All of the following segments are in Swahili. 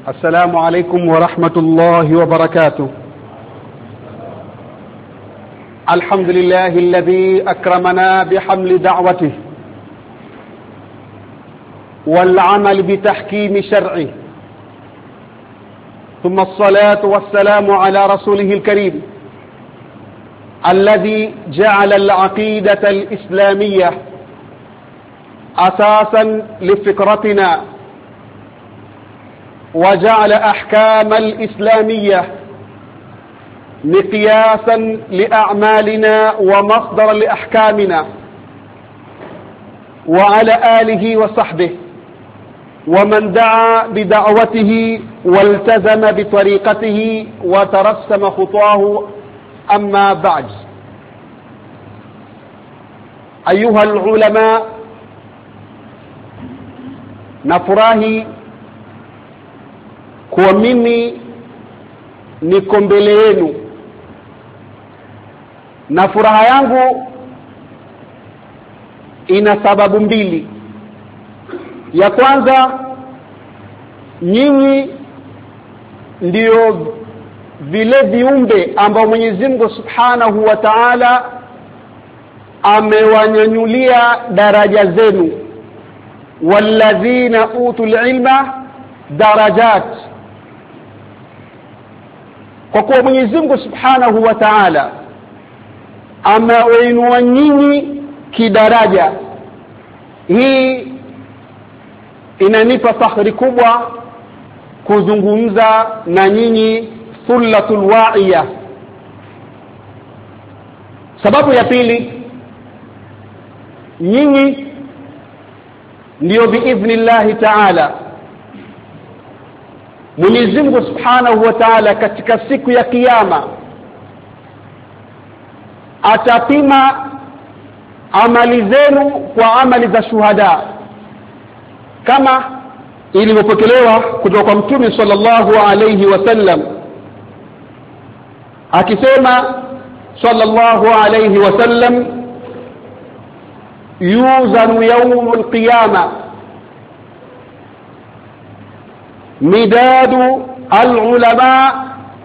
السلام عليكم ورحمة الله وبركاته. الحمد لله الذي أكرمنا بحمل دعوته والعمل بتحكيم شرعه، ثم الصلاة والسلام على رسوله الكريم الذي جعل العقيدة الإسلامية أساسا لفكرتنا، وجعل أحكام الإسلامية مقياسا لأعمالنا ومصدرا لأحكامنا، وعلى آله وصحبه ومن دعا بدعوته والتزم بطريقته وترسم خطاه. أما بعد، أيها العلماء، nafurahi kwa mimi niko mbele yenu, na furaha yangu ina sababu mbili. Ya kwanza, nyinyi ndio vile viumbe ambao Mwenyezi Mungu Subhanahu wa Ta'ala amewanyanyulia daraja zenu, walladhina utul ilma darajat. Kwa kuwa Mwenyezi Mungu Subhanahu wa Ta'ala amewainua nyinyi kidaraja, hii inanipa fahari kubwa kuzungumza na nyinyi thullatul wa'iya. Sababu ya pili, nyinyi ndio biidhnillahi ta'ala Mwenyezi Mungu Subhanahu wa Ta'ala katika siku ya kiyama atapima amali zenu kwa amali za shuhada, kama ilivyopokelewa kutoka kwa Mtume sallallahu alayhi wasallam akisema sallallahu alayhi wasallam, yuzanu yawmul qiyamah midadu al-ulama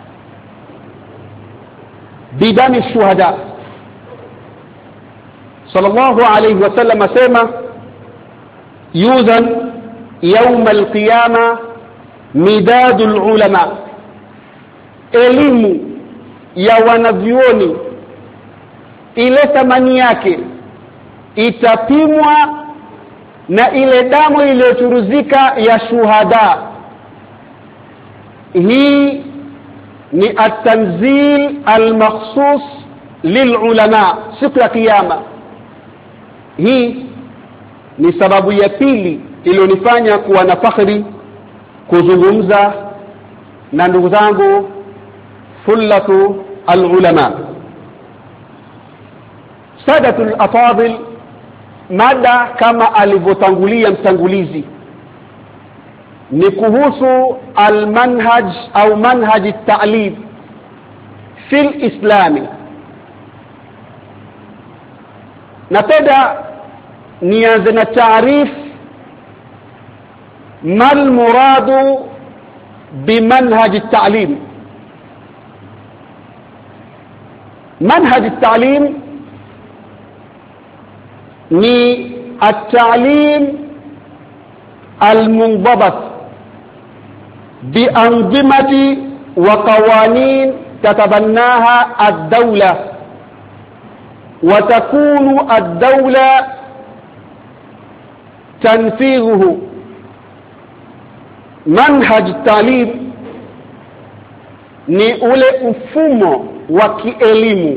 bidami shuhada. Sallallahu alayhi wasallam asema, yuzan yawm al-qiyama midadu al-ulama, elimu ya wanavyuoni ile thamani yake itapimwa na ile damu iliyochuruzika ya shuhada. Hii ni at-tanzil al-makhsus lilulama siku ya kiyama. Hii ni sababu ya pili iliyonifanya kuwa na fakhri kuzungumza na ndugu zangu thullatu al-ulama. Sadatul afadil, mada kama alivyotangulia mtangulizi ni kuhusu almanhaj au manhaj at-ta'lim fil islami. Napenda nianze na taarif mal muradu bimanhaj at-ta'lim. Manhaj at-ta'lim ni at-ta'lim al-mundabat بأنظمة وقوانين تتبناها الدولة، وتكون الدولة تنفيذه. منهج التعليم ni ule mfumo wa kielimu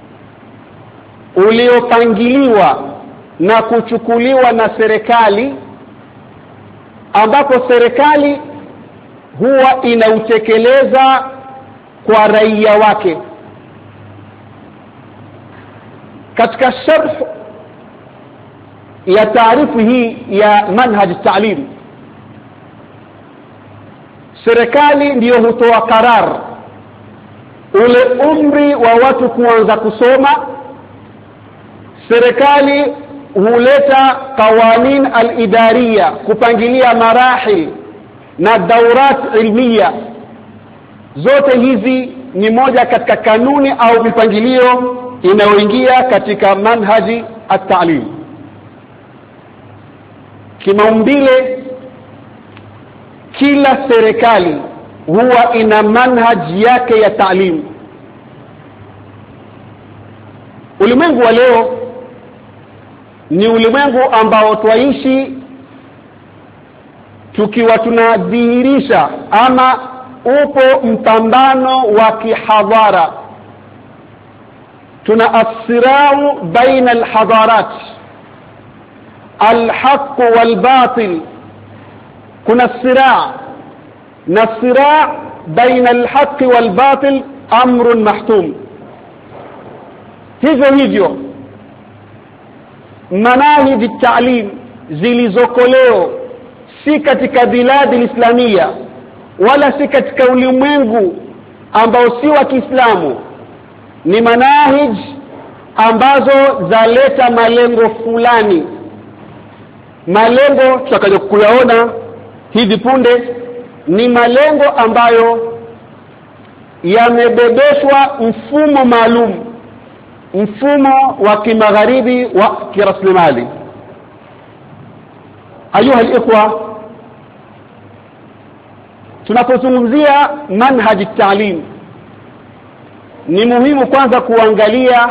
uliopangiliwa na kuchukuliwa na serikali, ambapo serikali huwa inautekeleza kwa raia wake. Katika sharh ya taarifu hii ya manhaj at-ta'lim, serikali ndiyo hutoa karar ule umri wa watu kuanza kusoma. Serikali huleta qawanin al-idariya kupangilia marahil na daurat ilmiya. Zote hizi ni moja katika kanuni au mipangilio inayoingia katika manhaji at-ta'lim. Kimaumbile kila serikali huwa ina manhaji yake ya ta'lim. Ulimwengu wa leo ni ulimwengu ambao twaishi tukiwa tunadhihirisha ama upo mpambano wa kihadhara. Tuna asirau baina alhadarat, alhaq walbatil. kuna siraa, na siraa baina alhaq walbatil amrun mahtum. hivyo manahij at-ta'lim zilizokoleo si katika biladi islamia wala si katika ulimwengu ambao si wa Kiislamu, ni manahij ambazo zaleta malengo fulani. Malengo tutakaje kuyaona hivi punde ni malengo ambayo yamebebeshwa mfumo maalum, mfumo wa kimagharibi wa kiraslimali. Ayuha al-ikhwa, tunapozungumzia manhaj at-ta'lim ni muhimu kwanza kuangalia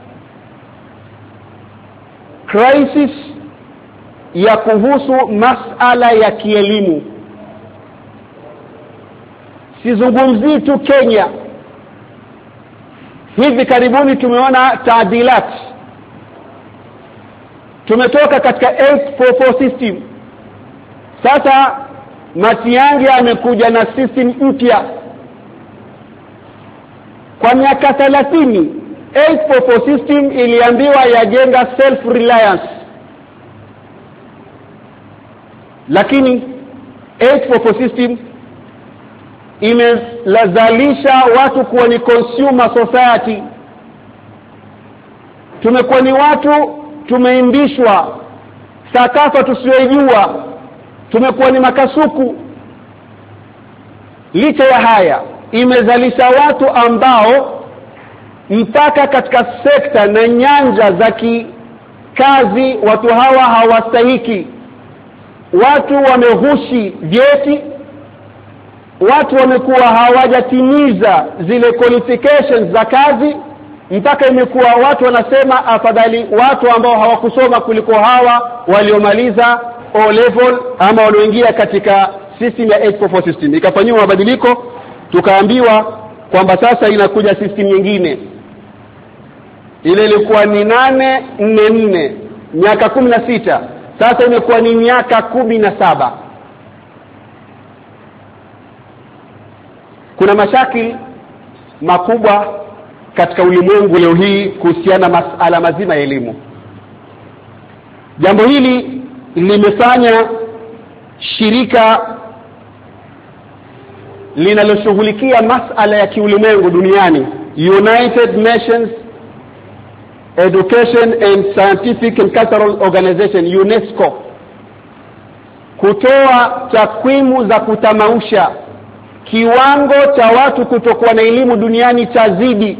crisis ya kuhusu masala ya kielimu. Sizungumzii tu Kenya. Hivi karibuni tumeona taadilat. Tumetoka katika 844 system. Sasa Matiang'i amekuja na system mpya. Kwa miaka 30 844 system iliambiwa yajenga self reliance, lakini 844 system imelazalisha watu kuwa ni consumer society. Tumekuwa ni watu tumeimbishwa sakafa tusiyojua, tumekuwa ni makasuku. Licha ya haya imezalisha watu ambao mpaka katika sekta na nyanja za kazi watu hawa hawastahiki. Watu wameghushi vyeti, watu wamekuwa hawajatimiza zile qualifications za kazi, mpaka imekuwa watu wanasema afadhali watu ambao hawakusoma kuliko hawa waliomaliza O level ama walioingia katika system ya 844 system. Ikafanywa mabadiliko, tukaambiwa kwamba sasa inakuja system nyingine. Ile ilikuwa ni 844 miaka 16, sasa imekuwa ni miaka 17. Kuna mashakili makubwa katika ulimwengu leo hii kuhusiana masala mazima ya elimu. Jambo hili limefanya shirika linaloshughulikia masala ya kiulimwengu duniani, United Nations Education and Scientific and Cultural Organization, UNESCO, kutoa takwimu za kutamausha kiwango cha watu kutokuwa na elimu duniani chazidi.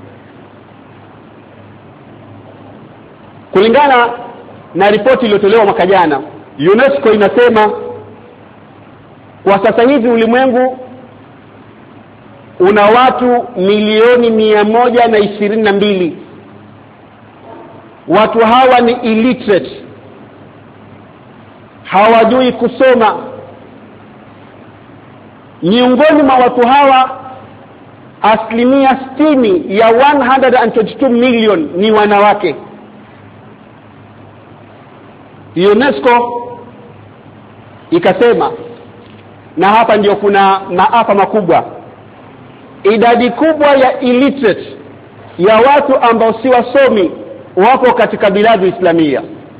Kulingana na ripoti iliyotolewa mwaka jana, UNESCO inasema kwa sasa hivi ulimwengu una watu milioni 122. Watu hawa ni illiterate, hawajui kusoma. Miongoni mwa watu hawa asilimia 60 ya 122 million ni wanawake. UNESCO ikasema, na hapa ndio kuna maafa makubwa, idadi kubwa ya illiterate, ya watu ambao si wasomi, wako katika biladi islamia.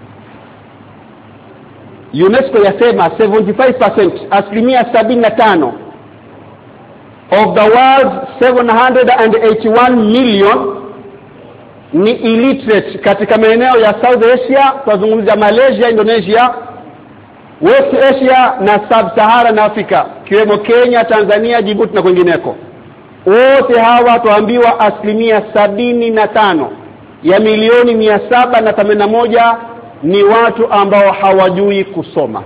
UNESCO yasema 75%, asilimia 75 of the world's 781 million ni illiterate katika maeneo ya South Asia, tunazungumzia Malaysia, Indonesia, West Asia na Sub-Saharan Africa, kiwemo Kenya, Tanzania, Djibouti na kwingineko. Wote hawa tuambiwa 75% ya milioni 781 ni watu ambao hawajui kusoma.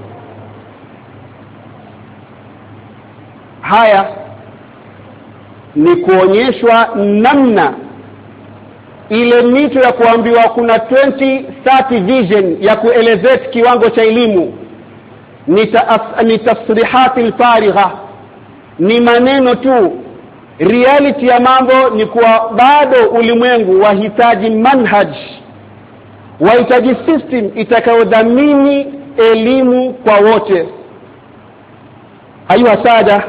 Haya ni kuonyeshwa namna ile mito ya kuambiwa kuna 2030 vision ya kuelezea kiwango cha elimu ni tasrihati alfarigha, ni maneno tu. Reality ya mambo ni kuwa bado ulimwengu wahitaji manhaj, wahitaji system itakayodhamini elimu kwa wote. Ayuha sada,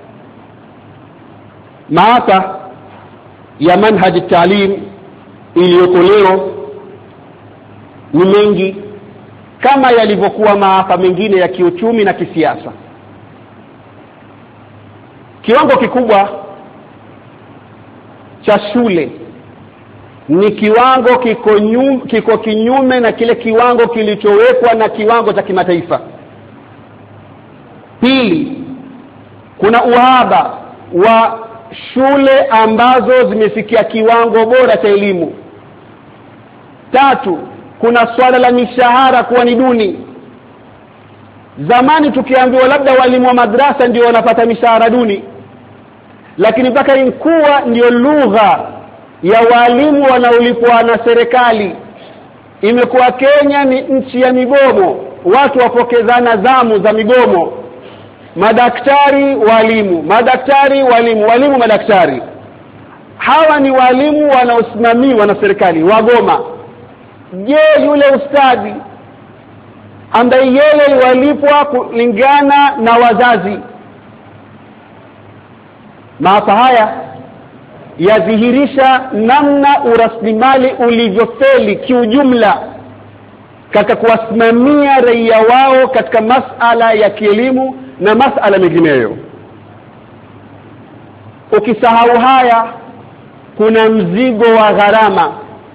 maafa ya manhaj at-ta'lim iliyoko leo ni mengi, kama yalivyokuwa maafa mengine ya kiuchumi na kisiasa. Kiwango kikubwa cha shule ni kiwango kiko kinyume na kile kiwango kilichowekwa na kiwango cha kimataifa. Pili, kuna uhaba wa shule ambazo zimefikia kiwango bora cha elimu. Tatu, kuna swala la mishahara kuwa ni duni. Zamani tukiambiwa labda walimu wa madrasa ndio wanapata mishahara duni, lakini mpaka inkuwa ndio lugha ya walimu wanaolipwa na serikali. Imekuwa Kenya ni nchi ya migomo, watu wapokezana zamu za migomo. Madaktari walimu, madaktari walimu, walimu madaktari. Hawa ni walimu wanaosimamiwa na serikali, wagoma. Je, yule ustadi ambaye yeye walipwa kulingana na wazazi? Maafa haya yadhihirisha namna uraslimali ulivyofeli kiujumla katika kuwasimamia raia wao katika masala ya kielimu na masala mengineyo. Ukisahau haya, kuna mzigo wa gharama.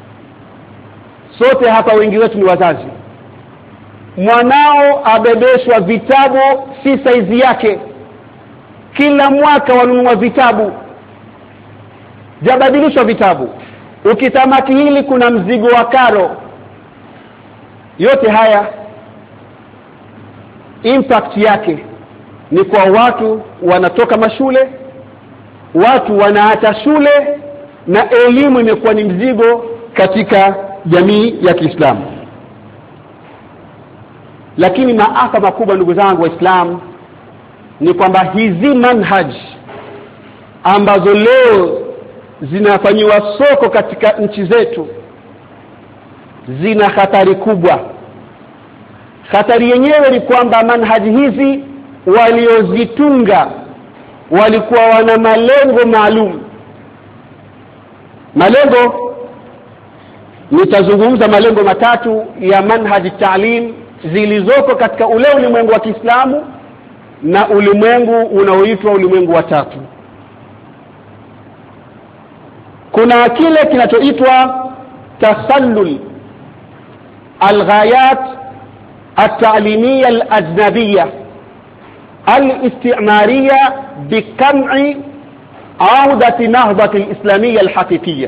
Sote hapa wengi wetu ni wazazi. Mwanao abebeshwa vitabu si saizi yake, kila mwaka wanunua vitabu, jabadilishwa vitabu. Ukitamaki hili kuna mzigo wa karo. Yote haya impact yake ni kwa watu wanatoka mashule, watu wanaacha shule, na elimu imekuwa ni mzigo katika jamii ya Kiislamu. Lakini maafa makubwa, ndugu zangu Waislamu, ni kwamba hizi manhaj ambazo leo zinafanywa soko katika nchi zetu zina hatari kubwa. Hatari yenyewe ni kwamba manhaji hizi waliozitunga walikuwa wana malengo maalum. Malengo, nitazungumza malengo matatu ya manhaji ta'lim zilizoko katika ule ulimwengu wa Kiislamu na ulimwengu unaoitwa ulimwengu wa tatu. Kuna kile kinachoitwa tasallul alghayat at-ta'limiyya al-ajnabiyya al-isti'mariyya bikam'i audati nahdati al-islamiyya al-haqiqiyya.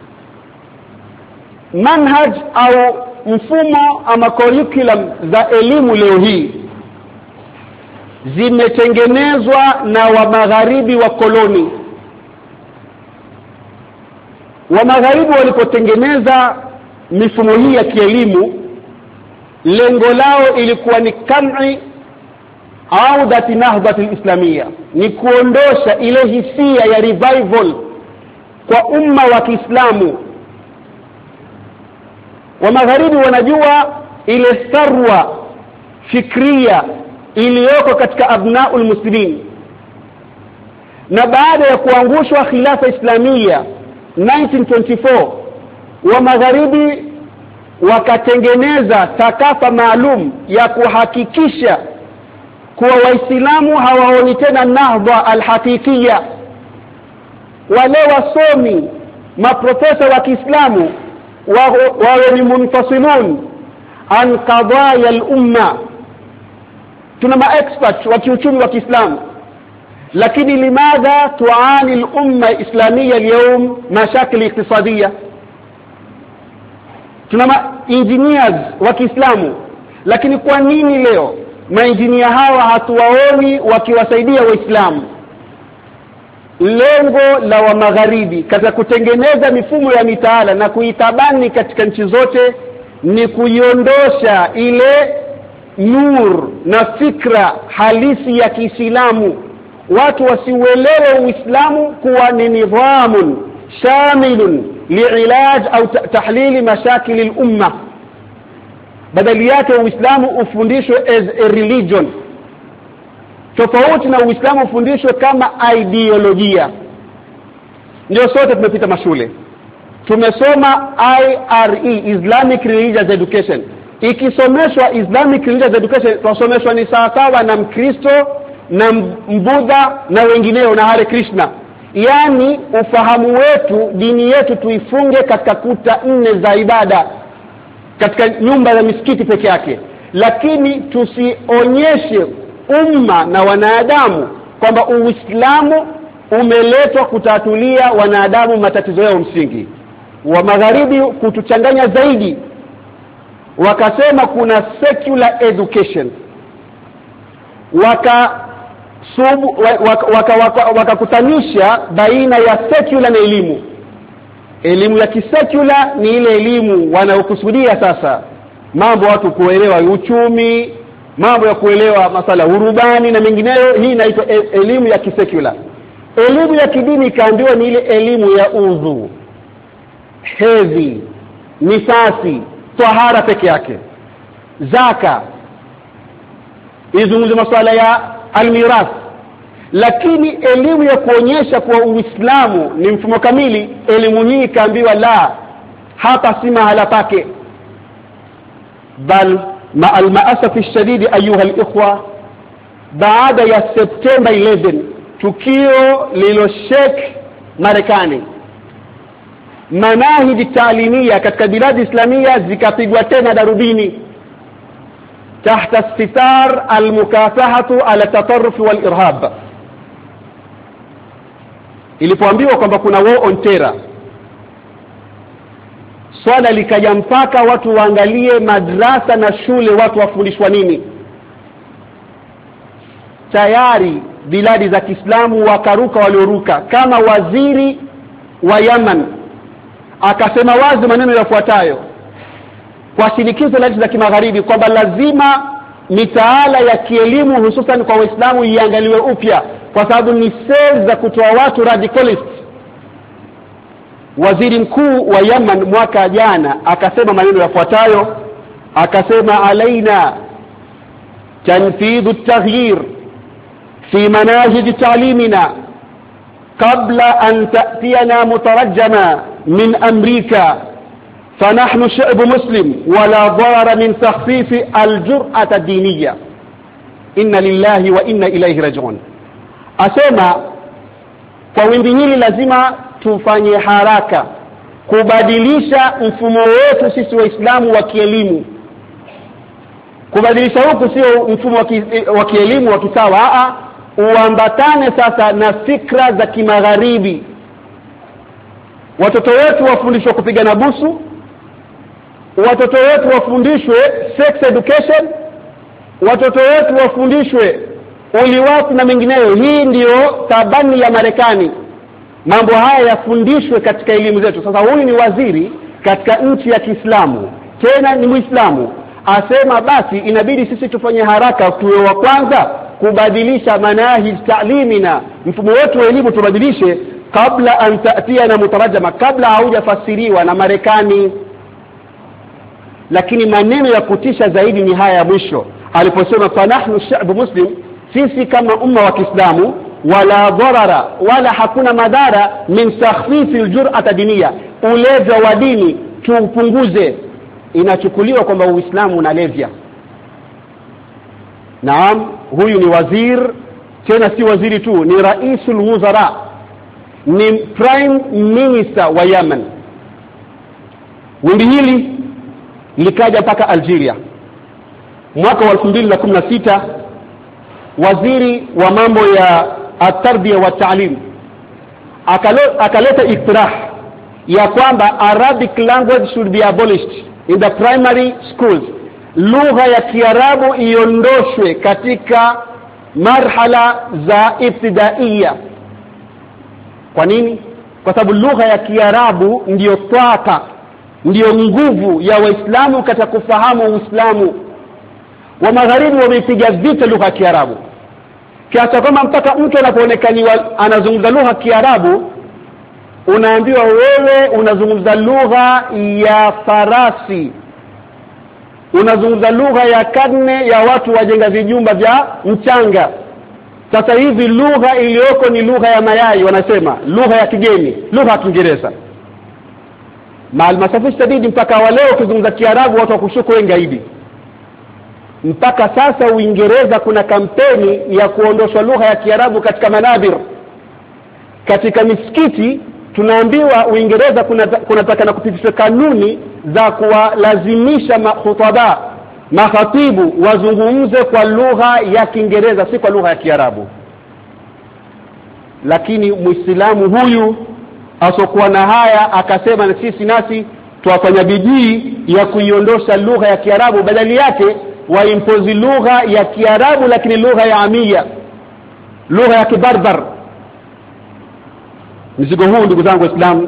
Manhaj au mfumo ama curriculum za elimu leo hii zimetengenezwa na wa magharibi wa koloni. Wa magharibi walipotengeneza mifumo hii ya kielimu, lengo lao ilikuwa ni kam'i audati nahdati al-islamiyya, ni kuondosha ile hisia ya revival kwa umma wa Kiislamu. Wa magharibi wanajua ile tharwa fikria iliyoko katika abnaul muslimin, na baada ya kuangushwa khilafa islamia 1924, wa magharibi wakatengeneza thakafa maalum ya kuhakikisha kuwa Waislamu hawaoni tena nahdha al-haqiqiyya. Wale wasomi maprofesa wa Kiislamu wawe ni munfasilun an qadaya al-umma, tuna maexperts wa kiuchumi wa Kiislamu, lakini limadha tuani al-umma al-islamiyya al-yawm mashakil iqtisadiyya? Tuna engineers wa Kiislamu, lakini kwa nini leo maengineer hawa hatuwaoni wakiwasaidia Waislamu? Lengo la wa magharibi katika kutengeneza mifumo ya mitaala na kuitabani katika nchi zote ni kuiondosha ile nur na fikra halisi ya Kiislamu. Watu wasiuelewe Uislamu kuwa ni nidhamun shamilun liilaj au tahlili mashakil al-umma. Badala yake Uislamu ufundishwe as a religion, tofauti na Uislamu ufundishwe kama ideolojia. Ndio sote tumepita mashule, tumesoma IRE, Islamic Religious Education. Ikisomeshwa Islamic Religious Education tunasomeshwa ni sawa na Mkristo na Mbudha na wengineo na Hare Krishna. Yani ufahamu wetu, dini yetu tuifunge katika kuta 4 za ibada katika nyumba za misikiti peke yake, lakini tusionyeshe umma na wanadamu kwamba Uislamu umeletwa kutatulia wanadamu matatizo yao msingi. Wa magharibi kutuchanganya zaidi, wakasema kuna secular education, wakakutanisha baina ya secular na elimu. Elimu ya kisecular ni ile elimu wanaokusudia sasa mambo watu kuelewa uchumi, mambo ya kuelewa masala urubani na mengineyo. Hii inaitwa elimu ya kisecular. Elimu ya kidini kaambiwa ni ile elimu ya udhu, hedhi, nifasi, tahara peke yake, zaka, izungumze masuala ya almirath. Lakini elimu ya kuonyesha kwa Uislamu ni mfumo kamili, elimu hii kaambiwa la, hapa si mahala pake. Bal ma al-ma'asaf ash-shadid ayuha al-ikhwa, baada ya September 11 tukio liloshek Marekani, manahiji taalimia katika biladi islamia zikapigwa tena darubini tahta sitar al-mukafahatu ala tatarruf wal irhab. Ilipoambiwa kwamba kuna war on terror, swala likaja mpaka watu waangalie madrasa na shule watu wafundishwa nini. Tayari biladi za Kiislamu wakaruka walioruka, kama waziri wa Yemen akasema wazi maneno yafuatayo kwa shinikizo la nchi za kimagharibi kwamba lazima mitaala ya kielimu hususan kwa Waislamu iangaliwe upya kwa sababu ni cells za kutoa watu radicalist. Waziri mkuu wa Yemen mwaka jana akasema maneno yafuatayo, akasema alaina tanfidhu at-taghyir fi manahij ta'limina qabla an ta'tiyana mutarajjama min Amerika فنحن شعب مسلم ولا ضرر من تخفيف الجرأة الدينية إن لله وإنا إليه راجعون. Asema kwa wimbi hili lazima tufanye haraka kubadilisha mfumo wetu sisi Waislamu wa kielimu. Kubadilisha huku sio mfumo wa kielimu wa kisawa, uambatane sasa na fikra za kimagharibi. Watoto wetu wafundishwe kupigana busu, watoto wetu wafundishwe sex education, watoto wetu wafundishwe uliwatu na mengineyo. Hii ndiyo tabani ya Marekani. Mambo haya yafundishwe katika elimu zetu. Sasa huyu ni waziri katika nchi ya Kiislamu, tena ni Muislamu, asema basi inabidi sisi tufanye haraka tuwe wa kwanza kubadilisha manahij ta'limina, mfumo wetu wa elimu tubadilishe kabla an ta'tiyana mutarajama, kabla haujafasiriwa na Marekani. Lakini maneno ya kutisha zaidi ni haya ya mwisho aliposema fanahnu sha'bu muslim, sisi kama umma wa Kiislamu wala dharara wala hakuna madhara min takhfifi aljur'ata diniya, ulevya wa dini tuupunguze. Inachukuliwa kwamba Uislamu unalevya. Naam, huyu ni wazir, tena si waziri tu, ni raisul wuzara, ni prime minister wa Yemen. Wimbi hili likaja mpaka Algeria mwaka wa 2016. waziri wa mambo ya at-tarbiyah wa ta'lim akaleta iktirah ya kwamba Arabic language should be abolished in the primary schools. Lugha ya Kiarabu iondoshwe katika marhala za ibtidaiya. Kwa nini? Kwa sababu lugha ya Kiarabu ndiyo twaka, ndiyo nguvu ya Waislamu katika kufahamu Uislamu. Wa magharibi wamepiga vita lugha ya Kiarabu, kiasi kwamba mpaka mtu anapoonekaniwa anazungumza lugha ya Kiarabu unaambiwa wewe unazungumza lugha ya farasi, unazungumza lugha ya karne ya watu wajenga vijumba vya mchanga. Sasa hivi lugha iliyoko ni lugha ya mayai, wanasema lugha ya kigeni, lugha ya Kiingereza. Masafishi sadidi mpaka waleo kuzungumza Kiarabu watu wakushuku wengi. Mpaka sasa Uingereza kuna kampeni ya kuondoshwa lugha ya Kiarabu katika manabir. Katika misikiti tunaambiwa Uingereza kunataka na kupitisha kanuni za kuwalazimisha makhatibu wazungumze kwa lugha ya Kiingereza, si kwa lugha ya Kiarabu. Lakini Muislamu huyu asokuwa na haya akasema na sisi nasi tuwafanya bidii ya kuiondosha lugha ya Kiarabu, badali yake waimpozi lugha ya Kiarabu lakini lugha ya Amia, lugha ya Kibarbar. Mzigo huu ndugu zangu Waislamu,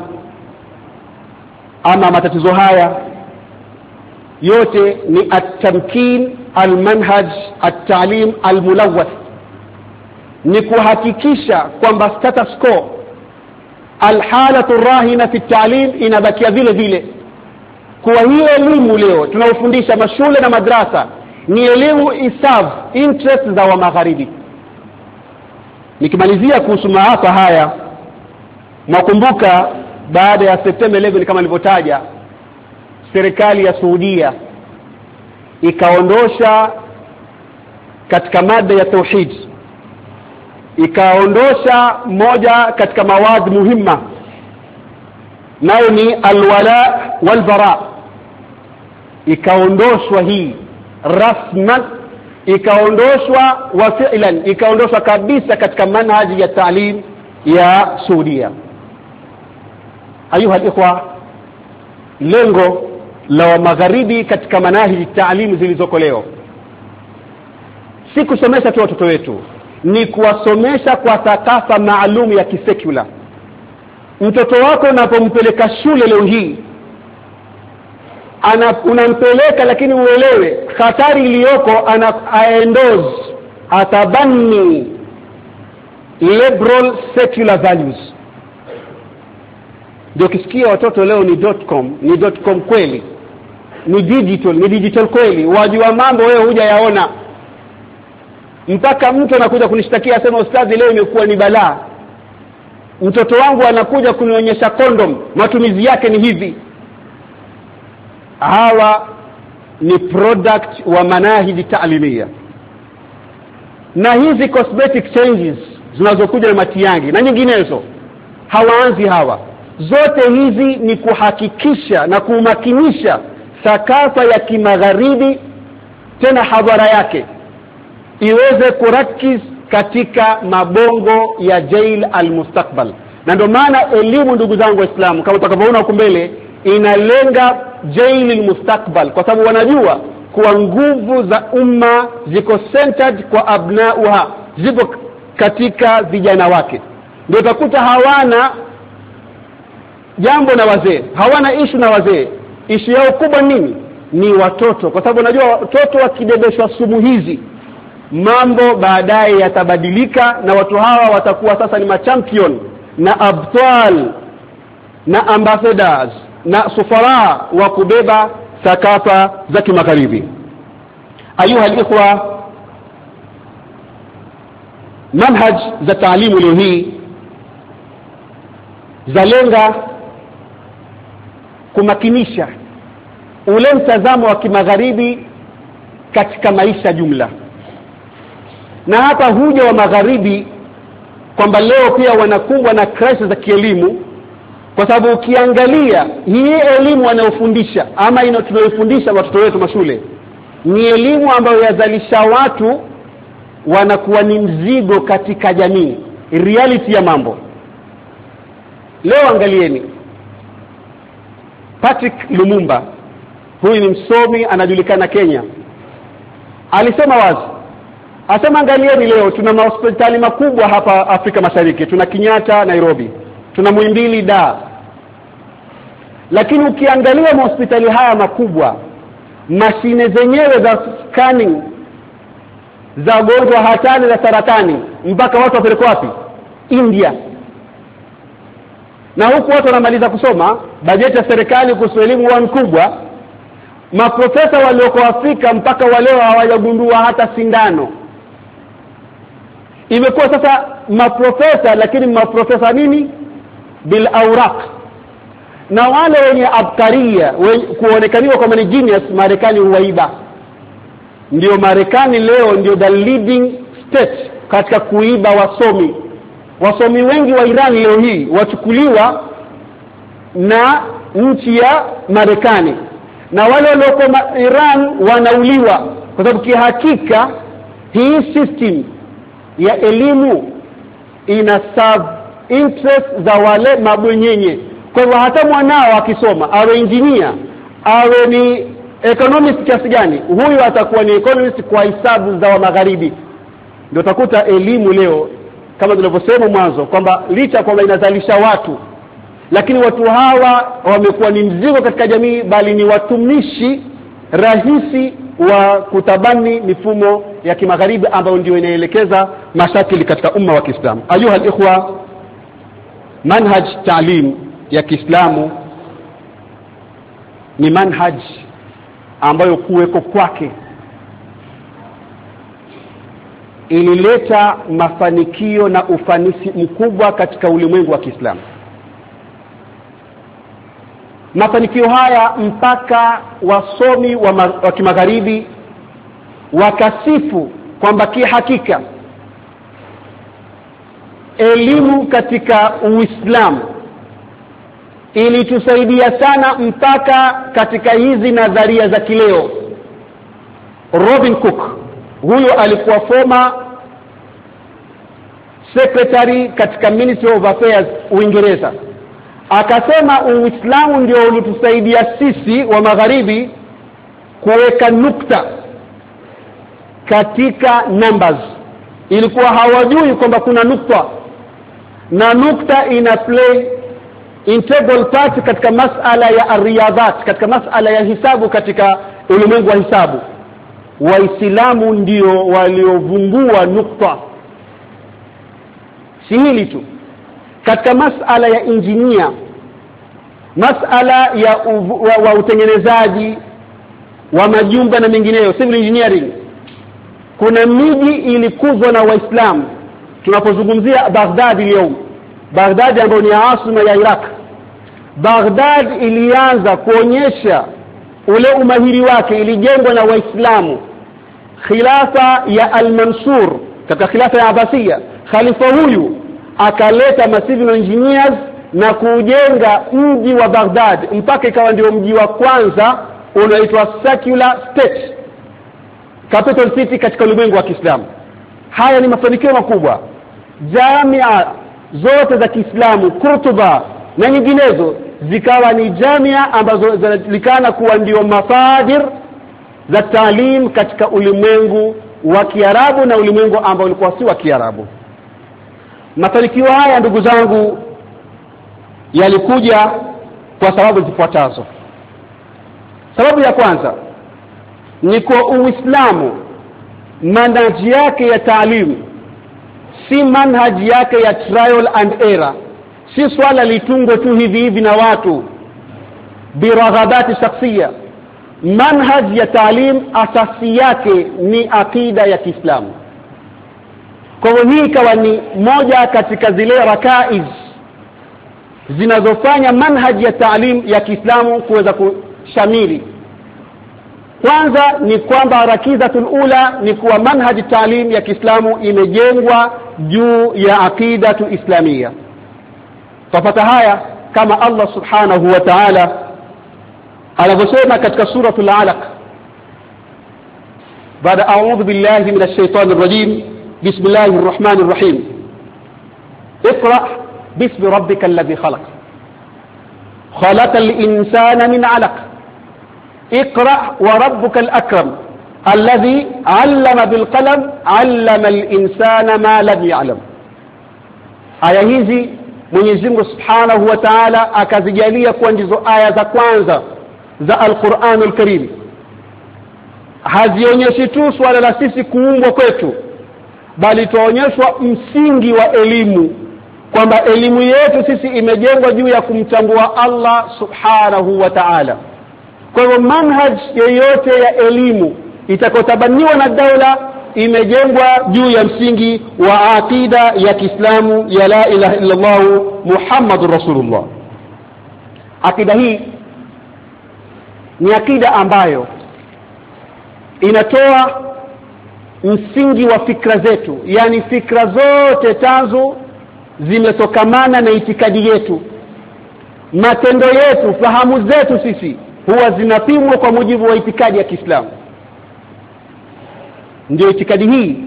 ama matatizo haya yote ni at-tamkin al-manhaj at-ta'lim al-mulawwath, ni kuhakikisha kwamba status quo al-halatu rahina fi at-ta'lim inabakia vile vile. Kwa hiyo elimu leo tunaofundisha mashule na madrasa ni elimu isave interest za wa magharibi. Nikimalizia kuhusu maafa haya, nakumbuka baada ya September 11 kama nilivyotaja, serikali ya Saudia ikaondosha katika mada ya tauhid, ikaondosha moja katika mawadi muhimma, nayo ni alwala walbara. Ikaondoshwa hii rasman, ikaondoshwa wa fi'lan, ikaondoshwa kabisa katika manhaji ya taalim ya Saudia. Ayuha alikhwa, lengo la magharibi katika manhaji taalim zilizoko leo si kusomesha tu watoto wetu, ni kuwasomesha kwa thakafa maalum ya kisekula. Mtoto wako unapompeleka shule leo hii unampeleka, lakini uelewe hatari iliyoko, atabani liberal secular values. Ndio kisikia watoto leo ni .com kweli, ni digital kweli, wajua mambo wewe hujayaona. Mpaka mtu anakuja kunishtakia asema ustadhi leo imekuwa ni balaa, mtoto wangu anakuja kunionyesha condom, matumizi yake ni hivi. Hawa ni product wa manahiji taalimia, na hizi cosmetic changes zinazokuja na matiangi na nyinginezo hawaanzi hawa. Zote hizi ni kuhakikisha na kumakinisha thakafa ya kimagharibi, tena hadhara yake iweze kurakiz katika mabongo ya jail al-mustakbal. Na ndio maana elimu ndugu zangu Waislamu, kama tutakavyoona huko mbele, inalenga jail al-mustakbal, kwa sababu wanajua kuwa nguvu za umma ziko centered kwa abnauha, ziko katika vijana wake. Ndio utakuta hawana jambo na wazee, hawana issue na wazee. Issue yao kubwa nini? Ni watoto, kwa sababu unajua watoto wakidebeshwa sumu hizi, mambo baadaye yatabadilika, na watu hawa watakuwa sasa ni machampion na abtal na ambassadors na sufara wa kubeba thakafa za kimagharibi. Ayuha alikhwa, manhaj za taalimu leo hii zalenga kumakinisha ule mtazamo wa kimagharibi katika maisha jumla. Na hapa huja wa magharibi kwamba leo pia wanakumbwa na crisis za kielimu, kwa sababu ukiangalia hii elimu wanayofundisha ama tunayofundisha watoto wetu mashule ni elimu ambayo yazalisha watu wanakuwa ni mzigo katika jamii. Reality ya mambo leo, angalieni Patrick Lumumba, huyu ni msomi anajulikana Kenya, alisema wazi, asema angalieni leo tuna mahospitali makubwa hapa Afrika Mashariki, tuna Kenyatta Nairobi, tuna Muhimbili Dar, lakini ukiangalia mahospitali haya makubwa, mashine zenyewe za scanning za gonjwa hatari za saratani mpaka watu wapelekwa wapi? India. Na huku watu wanamaliza kusoma, bajeti ya serikali kuhusu elimu huwa kubwa, maprofesa walioko Afrika mpaka waleo hawajagundua hata sindano. Imekuwa sasa maprofesa, lakini maprofesa nini? Bil awraq. Na wale wenye abkaria kuonekaniwa kama ni genius, Marekani huwaiba. Ndio Marekani leo ndio the leading state katika kuiba wasomi. Wasomi wengi wa Iran leo hii wachukuliwa na nchi ya Marekani, na wale walioko Iran wanauliwa, kwa sababu kihakika hii system ya elimu ina serve interest za wale mabwenyenye. Kwa hivyo hata mwanao akisoma, awe engineer, awe ni economist kiasi gani, huyu atakuwa ni economist kwa hisabu za wa magharibi. Ndio utakuta elimu leo kama tulivyosema mwanzo kwamba licha kwamba inazalisha watu, lakini watu hawa wamekuwa ni mzigo katika jamii, bali ni watumishi rahisi wa kutabani mifumo ya kimagharibi ambayo ndio inaelekeza mashakili katika umma wa Kiislamu. Ayuha al-ikhwa, manhaj ta'lim ya Kiislamu ni manhaj ambayo kuweko kwake ilileta mafanikio na ufanisi mkubwa katika ulimwengu wa Kiislamu. Mafanikio haya mpaka wasomi wa kimagharibi wakasifu kwamba kihakika elimu katika Uislamu ilitusaidia sana mpaka katika hizi nadharia za kileo. Robin Cook, huyo alikuwa former secretary katika Ministry of Affairs Uingereza, akasema Uislamu ndio ulitusaidia sisi wa magharibi kuweka nukta katika numbers. Ilikuwa hawajui kwamba kuna nukta, na nukta ina play integral part katika masala ya riyadhat, katika masala ya hisabu katika ulimwengu wa hisabu. Waislamu ndio waliovumbua nukta. Si hili tu, katika masala ya engineer, masala ya wa utengenezaji wa majumba na mengineyo, civil engineering, kuna miji ilikuzwa na Waislamu. Tunapozungumzia Baghdad leo, Baghdad ambayo ni asma ya Iraq, Baghdad ilianza kuonyesha ule umahiri wake, ilijengwa na Waislamu. Khilafa ya Al-Mansur, katika khilafa ya Abbasiya, khalifa huyu akaleta civil engineers na kujenga mji wa Baghdad mpaka ikawa ndio mji wa kwanza unaitwa secular state, capital city katika ulimwengu wa Kiislamu. Haya ni mafanikio makubwa. Jamia zote za Kiislamu, Kurtuba na nyinginezo, zikawa ni jamia ambazo zinajulikana kuwa ndio mafadir za taalim katika ulimwengu wa Kiarabu na ulimwengu ambao ulikuwa si wa Kiarabu. Mafanikio haya ndugu zangu yalikuja kwa sababu zifuatazo. Sababu ya kwanza ni kwa Uislamu manhaji yake ya taalimu si manhaji yake ya trial and error, si swala litungwe tu hivi hivi na watu biraghabati shakhsia. Manhaji ya taalim asasi yake ni akida ya Kiislamu. Kwa hiyo hii ikawa ni moja katika zile rakaiz zinazofanya manhaji ya taalim ya Kiislamu kuweza kushamiri. Kwanza ni kwamba rakizatul ula ni kuwa manhaji taalim ya Kiislamu imejengwa juu ya akidatu islamia. Tupata haya kama Allah subhanahu wa ta'ala anavyosema katika suratul Alaq, baada a'udhu billahi minash shaitanir rajim, bismillahir rahmanir rahim اقرأ باسم ربك الذي خلق خلق الإنسان من علق اقرأ وربك الأكرم الذي علم بالقلم علم الإنسان ما لم يعلم. aya hizi Mwenyezi Mungu Subhanahu wa Ta'ala akazijalia kuwa ndizo aya za kwanza za Al-Qur'anul Karim. Hazionyeshi tu swala la sisi kuumbwa kwetu, bali tuonyeshwa msingi wa elimu, kwamba elimu yetu sisi imejengwa juu ya kumtambua Allah Subhanahu wa Ta'ala. Kwa hivyo manhaj yoyote ya elimu itakotabaniwa na daula imejengwa juu ya msingi wa akida ya Kiislamu ya la ilaha illa Allah Muhammadur Rasulullah. Akida hii ni akida ambayo inatoa msingi wa fikra zetu, yani fikra zote tanzu zimetokamana na itikadi yetu. Matendo yetu, fahamu zetu sisi huwa zinapimwa kwa mujibu wa itikadi ya Kiislamu. Ndio itikadi hii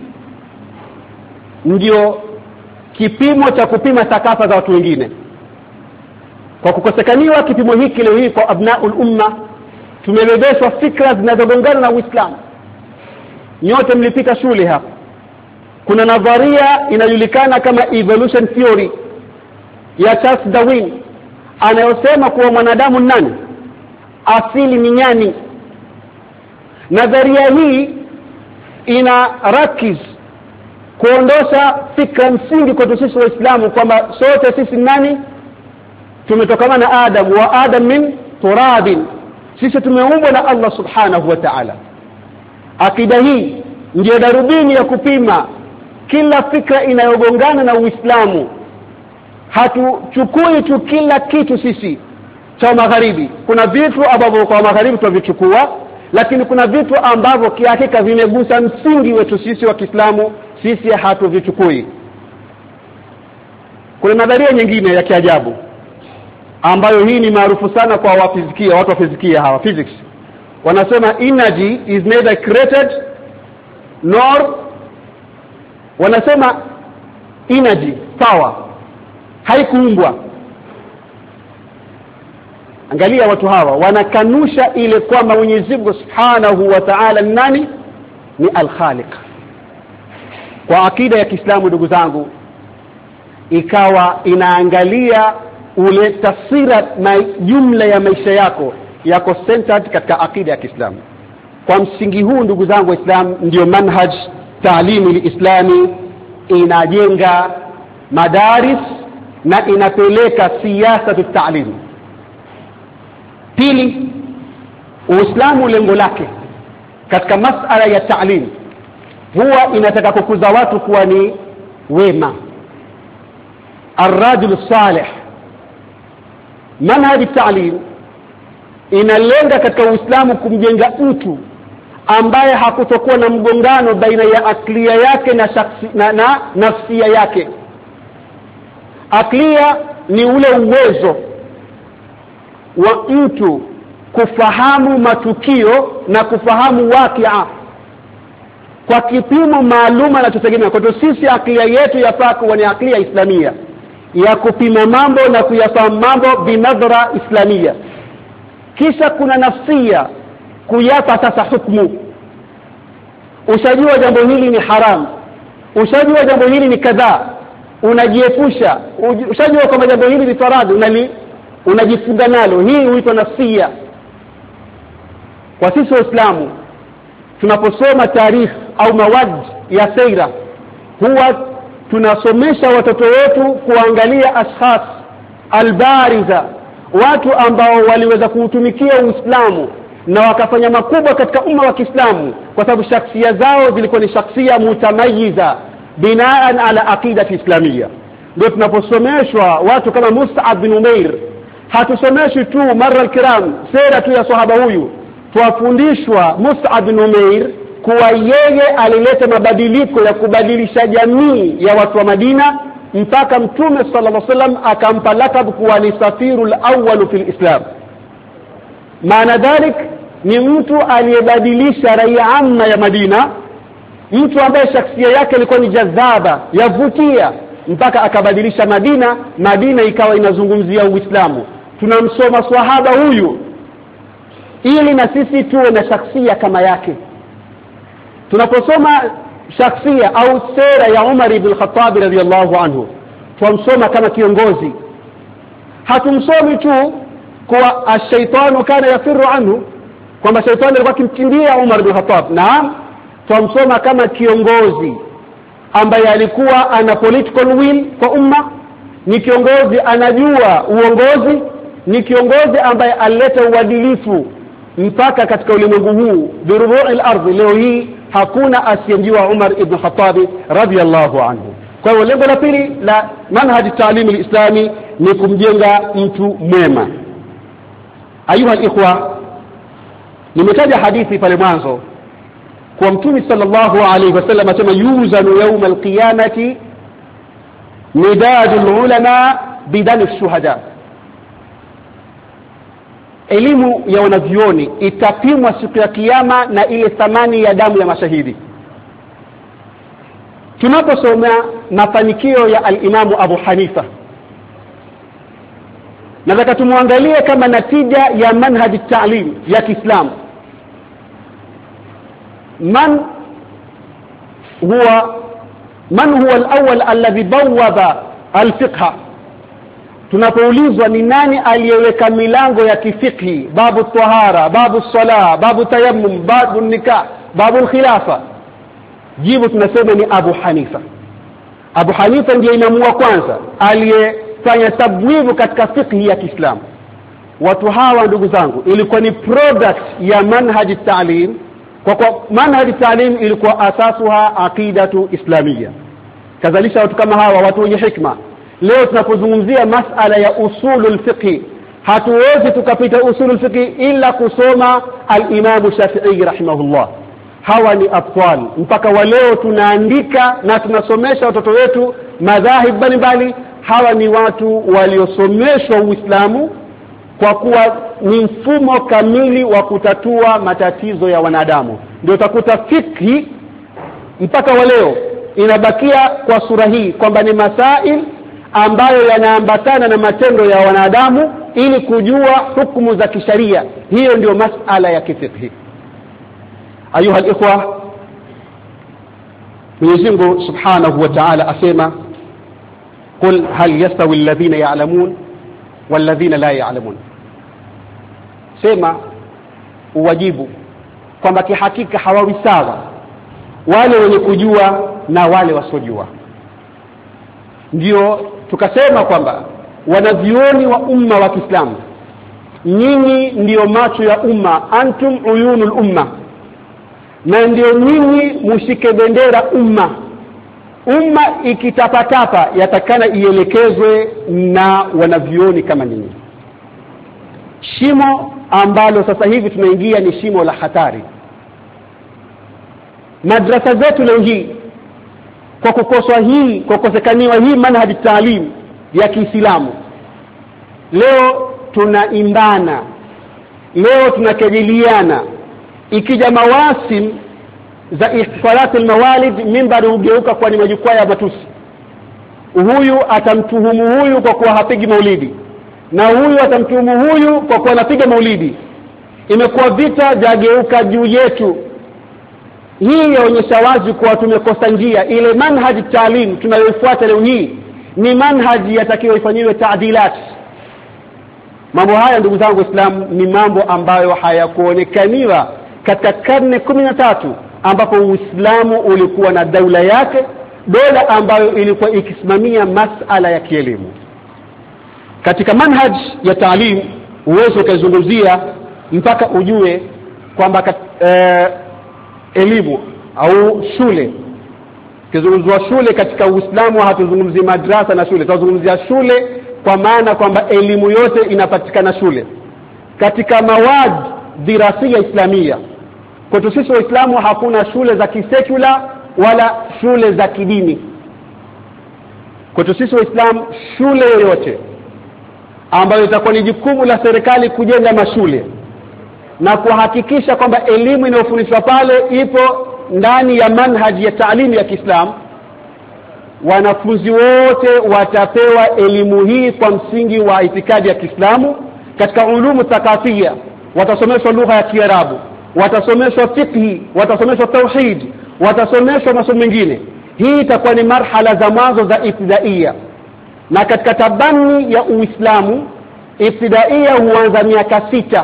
ndio kipimo cha kupima takafa za watu wengine. Kwa kukosekaniwa kipimo hiki leo hii kwa abnaul umma, tumebebeshwa fikra zinazogongana na Uislamu. Nyote mlipita shule hapa. Kuna nadharia inajulikana kama evolution theory ya Charles Darwin anayosema kuwa mwanadamu nani? Asili ni nyani. Nadharia hii ina rakiz kuondosha fikra msingi kwa sisi Waislamu kwamba sote sisi nani? Tumetokana na Adam, wa Adam min turabin. Sisi tumeumbwa na Allah Subhanahu wa Ta'ala. Akida hii ndio darubini ya kupima kila fikra inayogongana na Uislamu. Hatuchukui tu kila kitu sisi cha magharibi. Kuna vitu ambavyo kwa magharibi tunavichukua, lakini kuna vitu ambavyo kihakika vimegusa msingi wetu sisi wa Kiislamu, sisi hatuvichukui. Kuna nadharia nyingine ya kiajabu ambayo hii ni maarufu sana kwa wafizikia, watu wa fizikia hawa, physics. Wanasema energy is neither created nor, wanasema energy, power, haikuumbwa. Angalia watu hawa wanakanusha ile kwamba Mwenyezi Mungu Subhanahu wa Ta'ala ni nani? Ni Al-Khaliq. Kwa akida ya Kiislamu ndugu zangu, ikawa inaangalia ule taswira na jumla ya maisha yako centered katika akida ya Kiislamu. Kwa msingi huu ndugu zangu Waislamu, ndio manhaj taalimu liislami inajenga madaris na inapeleka siasa ya taalimu. Pili, Uislamu lengo lake katika masala ya taalimu huwa inataka kukuza watu kuwa ni wema, ar-rajul salih. Manhaj at-ta'lim inalenga katika Uislamu kumjenga mtu ambaye hakutokuwa na mgongano baina ya aklia yake na nafsia yake. Aklia ni ule uwezo wa mtu kufahamu matukio na kufahamu wakia kwa kipimo maalum anachotegemea. Kwa hiyo sisi aklia yetu yafaa kuwa ni aklia islamia ya kupima mambo na kuyafahamu mambo binadhara islamia. Kisha kuna nafsia kuyapa sasa hukumu. Ushajua jambo hili ni haram, ushajua jambo hili ni kadhaa, unajiepusha. Ushajua kwamba jambo hili ni faradhi, unajifunga nalo. Hii huitwa nafsia. Kwa sisi Waislamu tunaposoma tarikh au mawad ya sira, huwa tunasomesha watoto wetu kuangalia ashkhas albariza, watu ambao waliweza kuutumikia Uislamu na wakafanya makubwa katika umma wa Kiislamu, kwa sababu shakhsia zao zilikuwa ni shakhsia mutamayiza binaan ala aqidati islamia. Ndio tunaposomeshwa watu kama Mus'ab bin Umair, hatusomeshwi tu mara al-kiram sera tu ya sahaba huyu, tuwafundishwa Mus'ab bin Umair kuwa yeye alileta mabadiliko ya kubadilisha jamii ya watu wa Madina, mpaka Mtume sallallahu alaihi wasallam akampa lakab kuwa ni safirul awwal fil Islam. Maana dhalik ni mtu aliyebadilisha raia amma ya Madina mtu ambaye shakhsia yake ilikuwa ni jazaba, yavutia, mpaka akabadilisha Madina ikawa inazungumzia Uislamu. Tunamsoma swahaba huyu ili na sisi tuwe na shakhsia kama yake. Tunaposoma shakhsia au sera ya Umar ibn Khattab radhiyallahu anhu, tumsoma kama kiongozi. Hatumsomi tu kwa ash-shaytanu kana yafiru anhu, kwamba shaytani alikuwa akimkimbia Umar ibn Khattab. Naam, tumsoma kama kiongozi ambaye alikuwa ana political will kwa umma, ni kiongozi anajua uongozi, ni kiongozi ambaye alileta uadilifu mpaka katika ulimwengu huu birubu'il ardhi. Leo hii hakuna asiyemjua Umar ibn Khattab radhiyallahu anhu. Kwa hiyo lengo la pili la manhaji ta'lim al-islami ni kumjenga mtu mwema. Ayuha al-ikhwa, nimetaja hadithi pale mwanzo kwa Mtume sallallahu alayhi wasallam asema yuzanu yawm al-qiyamati midadul ulama bidani shuhada. Elimu ya wanavyuoni itapimwa siku ya kiyama na ile thamani ya damu ya mashahidi. Tunaposoma mafanikio ya al-Imamu Abu Hanifa, nataka tumuangalie kama natija ya manhaji ta'lim ya Kiislamu. Man huwa al-awwal alladhi bawwaba al-fiqh. Tunapoulizwa ni nani aliyeweka milango ya kifikhi, babu tahara, babu salah, babu tayammum, babu nikah, babu khilafa, jibu tunasema ni Abu Hanifa. Abu Hanifa ndiye imamu wa kwanza aliyefanya tabwibu katika fikhi ya Kiislamu. Watu hawa ndugu zangu ilikuwa ni product ya manhaji ta'lim. Kwa manhaji ta'lim ilikuwa asasuha aqidatu islamia. Kazalisha watu kama hawa, watu wenye hikma. Leo tunapozungumzia masala ya usulul fiqh, hatuwezi tukapita usulul fiqh ila kusoma al-Imam Shafi'i rahimahullah. Hawa ni atfal, mpaka wa leo tunaandika na tunasomesha watoto wetu madhahib mbalimbali. Hawa ni watu waliosomeshwa Uislamu kwa kuwa ni mfumo kamili wa kutatua matatizo ya wanadamu. Ndio utakuta fikhi mpaka wa leo inabakia kwa sura hii kwamba ni masail ambayo yanaambatana na matendo ya wanadamu ili kujua hukumu za kisharia. Hiyo ndio masala ya kifikhi. Ayuha al-ikhwa, Mwenyezi Mungu Subhanahu wa Ta'ala asema qul hal yastawi alladhina ya'lamun walladhina la ya'lamun. Sema uwajibu kwamba kihakika hawawi sawa wale wenye kujua na wale wasiojua. Ndio tukasema kwamba wanavyuoni wa umma wa Kiislamu, nyinyi ndio macho ya umma, antum uyunul umma, na ndio nyinyi mushike bendera umma. Umma ikitapatapa yatakana ielekezwe na wanavyuoni kama nyinyi. Shimo ambalo sasa hivi tunaingia ni shimo la hatari. Madrasa zetu leo hii kwa kukosekaniwa hii manhaji ta'lim ya Kiislamu, leo tunaimbana, leo tunakejeliana. Ikija mawasim za ihtifalat almawalid, mimbari ugeuka kwa ni majukwaa ya matusi. Huyu atamtuhumu huyu kwa kuwa hapigi maulidi, na huyu atamtuhumu huyu kwa kuwa anapiga maulidi. Imekuwa vita jageuka juu yetu. Hii yaonyesha wazi kuwa tumekosa njia. Ile manhaji ta'lim tunayofuata leo hii ni manhaji yatakiwa ifanyiwe taadilat. Mambo haya ndugu zangu Waislamu ni mambo ambayo hayakuonekaniwa katika karne 13 ambapo Uislamu ulikuwa na daula yake, dola ambayo ilikuwa ikisimamia masala ya kielimu. Katika manhaj ya ta'lim uwezo kuzungumzia mpaka ujue kwamba elimu au shule, kizungumzwa shule katika Uislamu hatuzungumzi madrasa na shule, tunazungumzia shule kwa maana kwamba elimu yote inapatikana shule. Katika mawad dirasia islamia, kwa sisi Waislamu hakuna shule za kisekula wala shule za kidini. Kwa sisi Waislamu shule yoyote ambayo itakuwa ni jukumu la serikali kujenga mashule na kuhakikisha kwamba elimu inayofundishwa pale ipo ndani ya manhaji ya taalimu ya Kiislamu, wanafunzi wote watapewa elimu hii kwa msingi wa itikadi ya Kiislamu. Katika ulumu thaqafia watasomeshwa lugha ya Kiarabu, watasomeshwa fiqh, watasomeshwa tauhid, watasomeshwa masomo mengine. Hii itakuwa ni marhala za mwanzo za ibtidaia. Na katika tabani ya Uislamu ibtidaia huanza miaka 6.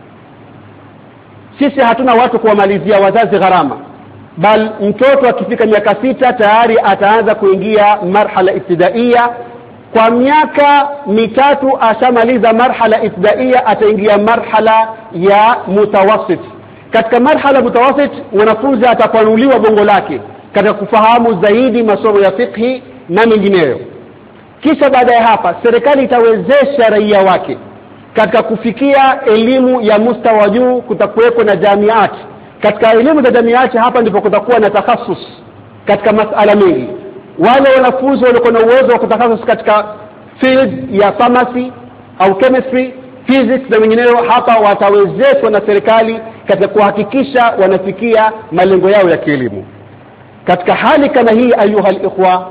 Sisi hatuna watu kuwamalizia wazazi gharama, bal mtoto akifika miaka 6 tayari ataanza kuingia marhala ibtidaia. Kwa miaka 3 ashamaliza marhala ibtidaia, ataingia marhala ya mutawassit. Katika marhala mutawassit mwanafunzi atapanuliwa bongo lake katika kufahamu zaidi masomo ya fiqh na mengineyo. Kisha baada ya hapa serikali itawezesha raia wake katika kufikia elimu ya mustawa juu. Kutakuwepo na jamiati. Katika elimu za jamiati hapa ndipo kutakuwa na takhasus katika masuala mengi. Wale wanafunzi walio na uwezo wa kutakhasus katika field ya pharmacy au chemistry, physics na mengineyo, hapa watawezeshwa na serikali katika kuhakikisha wanafikia malengo yao ya kielimu. Katika hali kama hii ayuha alikhwa,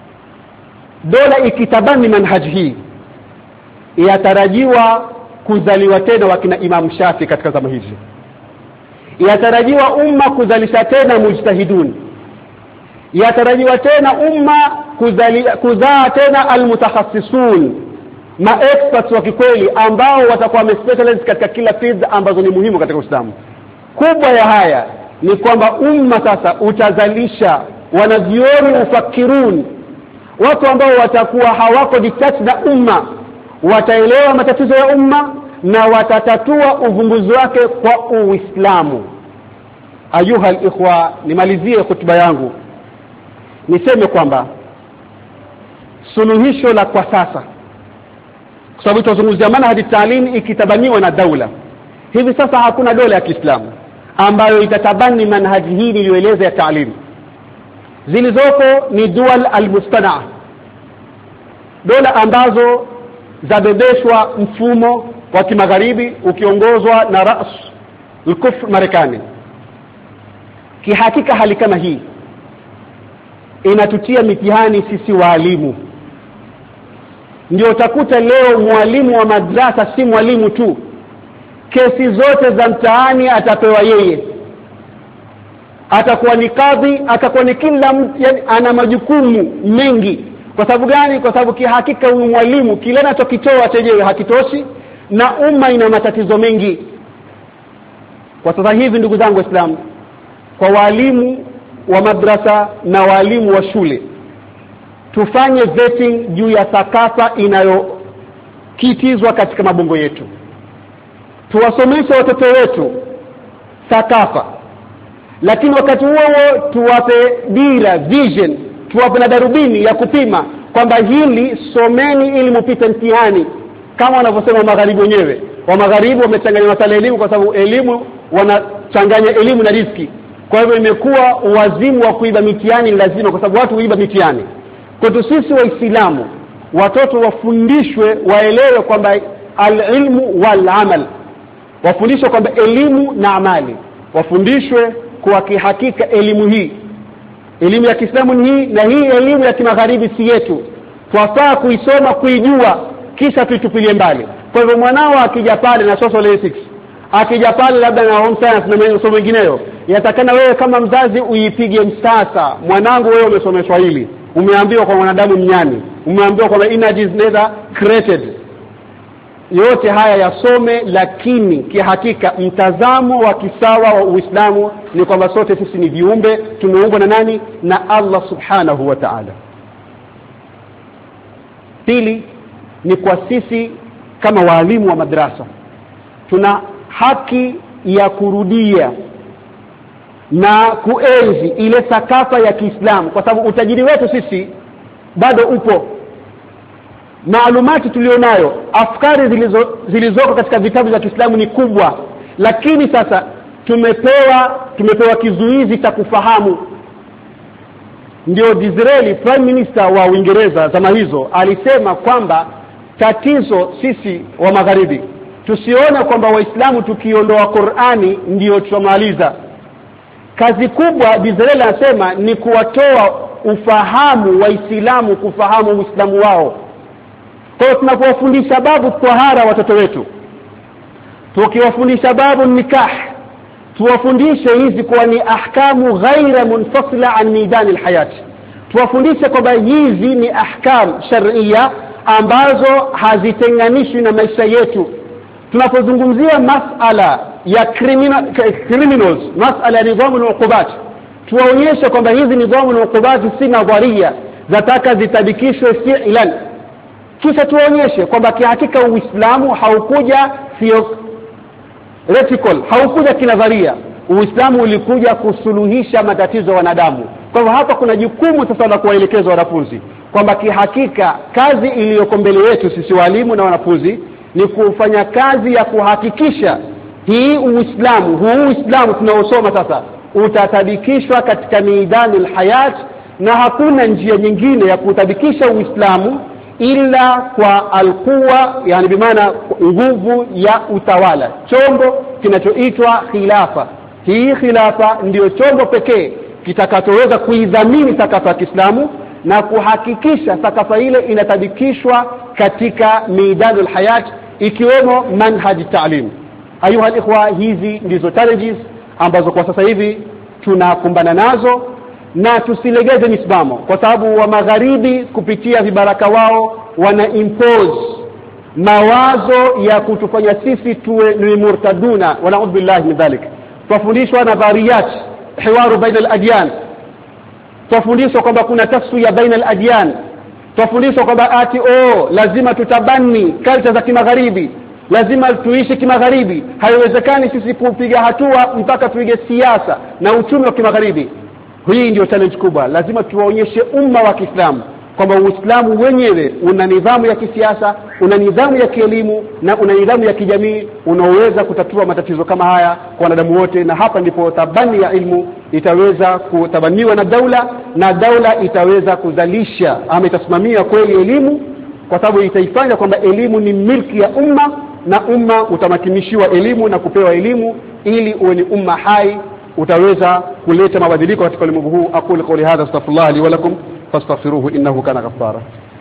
dola ikitabani manhaji hii, yatarajiwa kuzaliwa tena wakina Imam Shafi katika zama hizi. Yatarajiwa umma kuzalisha tena mujtahidun. Yatarajiwa tena umma kuzaa tena almutakhassisun, experts wa kikweli ambao watakuwa specialize katika kila field ambazo ni muhimu katika Uislamu. Kubwa ya haya ni kwamba umma sasa utazalisha wanavyuoni ufakirun, watu ambao watakuwa hawako detached na umma, wataelewa matatizo ya umma na watatatua uvumbuzi wake kwa Uislamu. Ayuha alikhwa, nimalizie hotuba yangu niseme kwamba suluhisho la kwa sasa, kwa sababu tunazungumzia manhaji taalimi ikitabaniwa na daula. Hivi sasa hakuna dola ya Kiislamu ambayo itatabani manhaji hii niliyoeleza ya taalimu. Zilizoko ni dual almustanaa, dola ambazo zabebeshwa mfumo wa kimagharibi ukiongozwa na ras al-kufr Marekani. Kihakika hali kama hii inatutia mitihani sisi walimu. Ndio utakuta leo mwalimu wa madrasa si mwalimu tu, kesi zote za mtaani atapewa yeye, atakuwa ni kadhi, atakuwa ni kila mtu, yani ana majukumu mengi. Kwa sababu gani? Kwa sababu kihakika huyu mwalimu kile anachokitoa chenyewe hakitoshi na umma ina matatizo mengi. Kwa sasa hivi ndugu zangu Waislamu, kwa walimu wa madrasa na walimu wa shule, tufanye vetting juu ya thakafa inayokitizwa katika mabongo yetu. Tuwasomeshe watoto wetu thakafa, lakini wakati huo tuwape dira, vision, tuwape na darubini ya kupima kwamba hili someni ili mpite mtihani, kama wanavyosema magharibi wenyewe. Wa magharibi wamechanganya masala elimu, kwa sababu elimu wanachanganya elimu na riziki. Kwa hivyo imekuwa wazimu wa kuiba mitihani lazima, kwa sababu watu huiba mitihani. Kwa sisi Waislamu watoto wafundishwe, waelewe kwamba al-ilmu wal-amal, wafundishwe kwamba elimu na amali, wafundishwe kwa kihakika elimu hii. Elimu ya Kiislamu ni hii, na hii elimu ya kimagharibi si yetu. Twafaa kuisoma, kuijua, kisha tuitupilie mbali. Kwa hivyo mwanao akija pale na social ethics, akija pale labda na home science na masomo mengineyo, yatakana wewe kama mzazi uipige msasa. Mwanangu, wewe umesomeshwa hili, umeambiwa kwa mwanadamu mnyani, umeambiwa kwamba energy is never created. Yote haya yasome, lakini kihakika mtazamo wa kisawa wa Uislamu ni kwamba sote sisi ni viumbe, tumeumbwa na nani? Na Allah subhanahu wa ta'ala. Pili ni kwa sisi kama walimu wa madrasa, tuna haki ya kurudia na kuenzi ile thakafa ya Kiislamu, kwa sababu utajiri wetu sisi bado upo. Maalumati tulionayo, afkari zilizoko katika vitabu vya Kiislamu ni kubwa, lakini sasa tumepewa kizuizi cha kufahamu. Ndio Disraeli, prime minister wa Uingereza zama hizo, alisema kwamba tatizo sisi wa magharibi tusione kwamba Waislamu tukiondoa Qur'ani ndio tumaliza. kazi kubwa Bizarela anasema ni kuwatoa ufahamu waislamu kufahamu uislamu wao. Kwa hiyo tunapowafundisha babu tahara watoto wetu, tukiwafundisha babu nikah, tuwafundishe hizi kwa ni ahkamu ghaira munfasila an midan alhayat, tuwafundishe kwamba hizi ni ahkam sharia ambazo hazitenganishwi na maisha yetu. Tunapozungumzia masala ya criminals, masala ya nidhamu na uqubat, tuwaonyeshe kwamba hizi nidhamu na uqubat si nadharia, zataka zitabikishwe fi'lan. Kisha tuwaonyeshe kwamba kihakika Uislamu haukuja theoretical, haukuja kinadharia. Uislamu ulikuja kusuluhisha matatizo ya wanadamu. Kwa hivyo hapa kuna jukumu sasa la kuwaelekeza wanafunzi kwamba kihakika kazi iliyoko mbele yetu sisi walimu na wanafunzi ni kufanya kazi ya kuhakikisha hii Uislamu tunaosoma sasa utatabikishwa katika midanul hayat, na hakuna njia nyingine ya kutabikisha Uislamu ila kwa alquwa, yani bimaana nguvu ya utawala, chombo kinachoitwa khilafa. Hii khilafa ndio chombo pekee kitakachoweza kuidhamini thakafa ya Kiislamu na kuhakikisha thakafa ile inatabikishwa katika midanul hayat, ikiwemo manhaji ta'lim. Ayuha alikhwa, hizi ndizo challenges ambazo kwa sasa hivi tunakumbana nazo, na tusilegeze misimamo, kwa sababu wa magharibi kupitia vibaraka wao wana impose mawazo ya kutufanya sisi tuwe ni murtaduna, wa na'udhu billahi min dhalik. Tufundishwa nadhariyat hiwaru baina al-adyan, tufundishwa kwamba kuna taswiya baina al-adyan, tufundishwa kwamba lazima tutabani culture za kimagharibi, lazima tuishi kimagharibi. Haiwezekani sisi kupiga hatua mpaka tuige siasa na uchumi wa kimagharibi. Hii ndio challenge kubwa. Lazima tuwaonyeshe umma wa Kiislamu kwamba Uislamu wenyewe una nidhamu ya kisiasa, una nidhamu ya kielimu na una nidhamu ya kijamii unaoweza kutatua matatizo kama haya kwa wanadamu wote. Na hapa ndipo tabani ya ilmu itaweza kutabaniwa na daula, na daula itaweza kuzalisha ama itasimamia kweli elimu, kwa sababu itaifanya kwamba elimu ni milki ya umma, na umma utamakinishiwa elimu na kupewa elimu ili uwe ni umma hai, utaweza kuleta mabadiliko katika ulimwengu huu. Aqulu qawli hadha astaghfirullah li wa lakum fastaghfiruhu innahu kana ghaffara.